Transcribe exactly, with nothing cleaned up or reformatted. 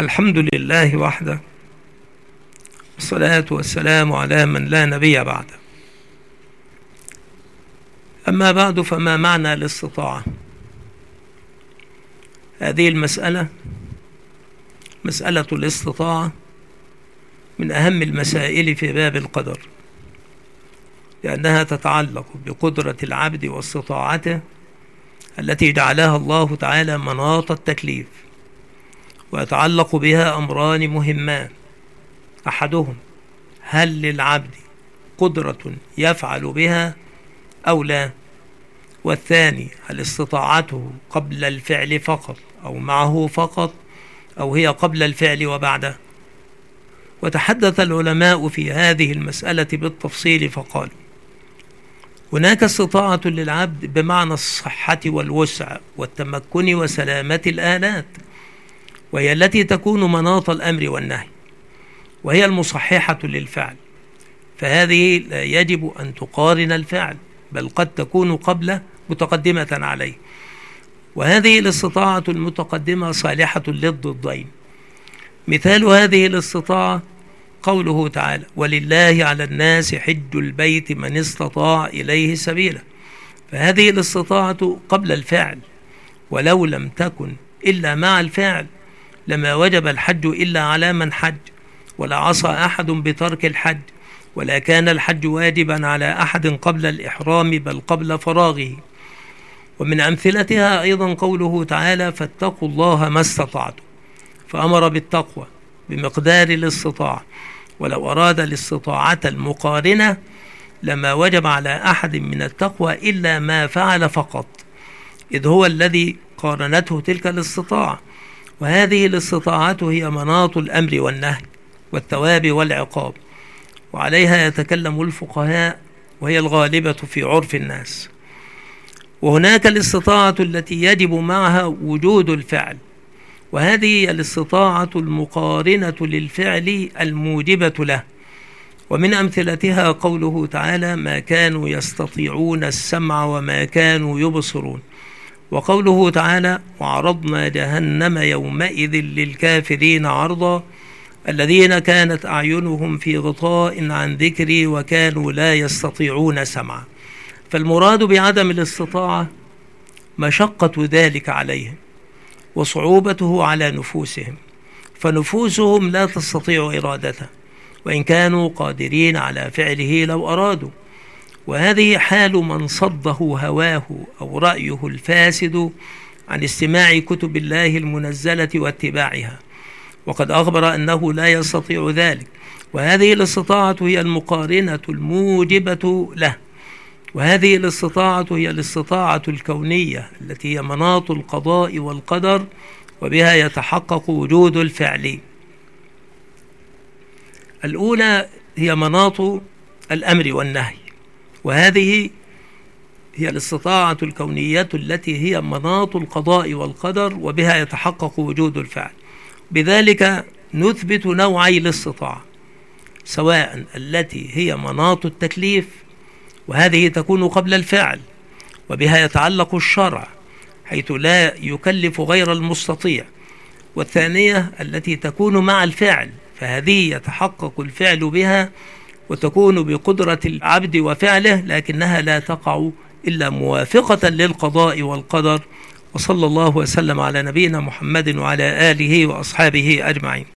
الحمد لله وحده، والصلاة والسلام على من لا نبي بعده. أما بعد، فما معنى الاستطاعة؟ هذه المسألة، مسألة الاستطاعة، من أهم المسائل في باب القدر، لأنها تتعلق بقدرة العبد واستطاعته التي جعلها الله تعالى مناط التكليف، ويتعلق بها أمران مهمان: أحدهم هل للعبد قدرة يفعل بها أو لا، والثاني هل استطاعته قبل الفعل فقط أو معه فقط، أو هي قبل الفعل وبعده. وتحدث العلماء في هذه المسألة بالتفصيل فقالوا: هناك استطاعة للعبد بمعنى الصحة والوسع والتمكن وسلامة الآلات، وهي التي تكون مناط الأمر والنهي، وهي المصححة للفعل، فهذه لا يجب أن تقارن الفعل، بل قد تكون قبله متقدمة عليه. وهذه الاستطاعة المتقدمة صالحة للضدين. مثال هذه الاستطاعة قوله تعالى: ولله على الناس حج البيت من استطاع إليه سبيلا. فهذه الاستطاعة قبل الفعل، ولو لم تكن إلا مع الفعل لما وجب الحج إلا على من حج، ولا عصى أحد بترك الحج، ولا كان الحج واجبا على أحد قبل الإحرام بل قبل فراغه. ومن أمثلتها أيضا قوله تعالى: فاتقوا الله ما استطعتم، فأمر بالتقوى بمقدار الاستطاعة، ولو أراد الاستطاعة المقارنة لما وجب على أحد من التقوى إلا ما فعل فقط، إذ هو الذي قارنته تلك الاستطاعة. وهذه الاستطاعة هي مناط الأمر والنهي والثواب والعقاب، وعليها يتكلم الفقهاء، وهي الغالبة في عرف الناس. وهناك الاستطاعة التي يجب معها وجود الفعل، وهذه الاستطاعة المقارنة للفعل الموجبة له. ومن أمثلتها قوله تعالى: ما كانوا يستطيعون السمع وما كانوا يبصرون. وقوله تعالى: وعرضنا جهنم يومئذ للكافرين عرضا الذين كانت أعينهم في غطاء عن ذكري وكانوا لا يستطيعون سمعا. فالمراد بعدم الاستطاعة مشقة ذلك عليهم وصعوبته على نفوسهم، فنفوسهم لا تستطيع إرادته وإن كانوا قادرين على فعله لو أرادوا. وهذه حال من صده هواه أو رأيه الفاسد عن استماع كتب الله المنزلة واتباعها، وقد أخبر أنه لا يستطيع ذلك. وهذه الاستطاعة هي المقارنة الموجبة له، وهذه الاستطاعة هي الاستطاعة الكونية التي هي مناط القضاء والقدر، وبها يتحقق وجود الفعل. الأولى هي مناط الأمر والنهي، وهذه هي الاستطاعة الكونية التي هي مناط القضاء والقدر، وبها يتحقق وجود الفعل. بذلك نثبت نوعي الاستطاعة، سواء التي هي مناط التكليف، وهذه تكون قبل الفعل وبها يتعلق الشرع حيث لا يكلف غير المستطيع، والثانية التي تكون مع الفعل، فهذه يتحقق الفعل بها وتكون بقدرة العبد وفعله، لكنها لا تقع إلا موافقة للقضاء والقدر. وصلى الله وسلم على نبينا محمد وعلى آله وأصحابه أجمعين.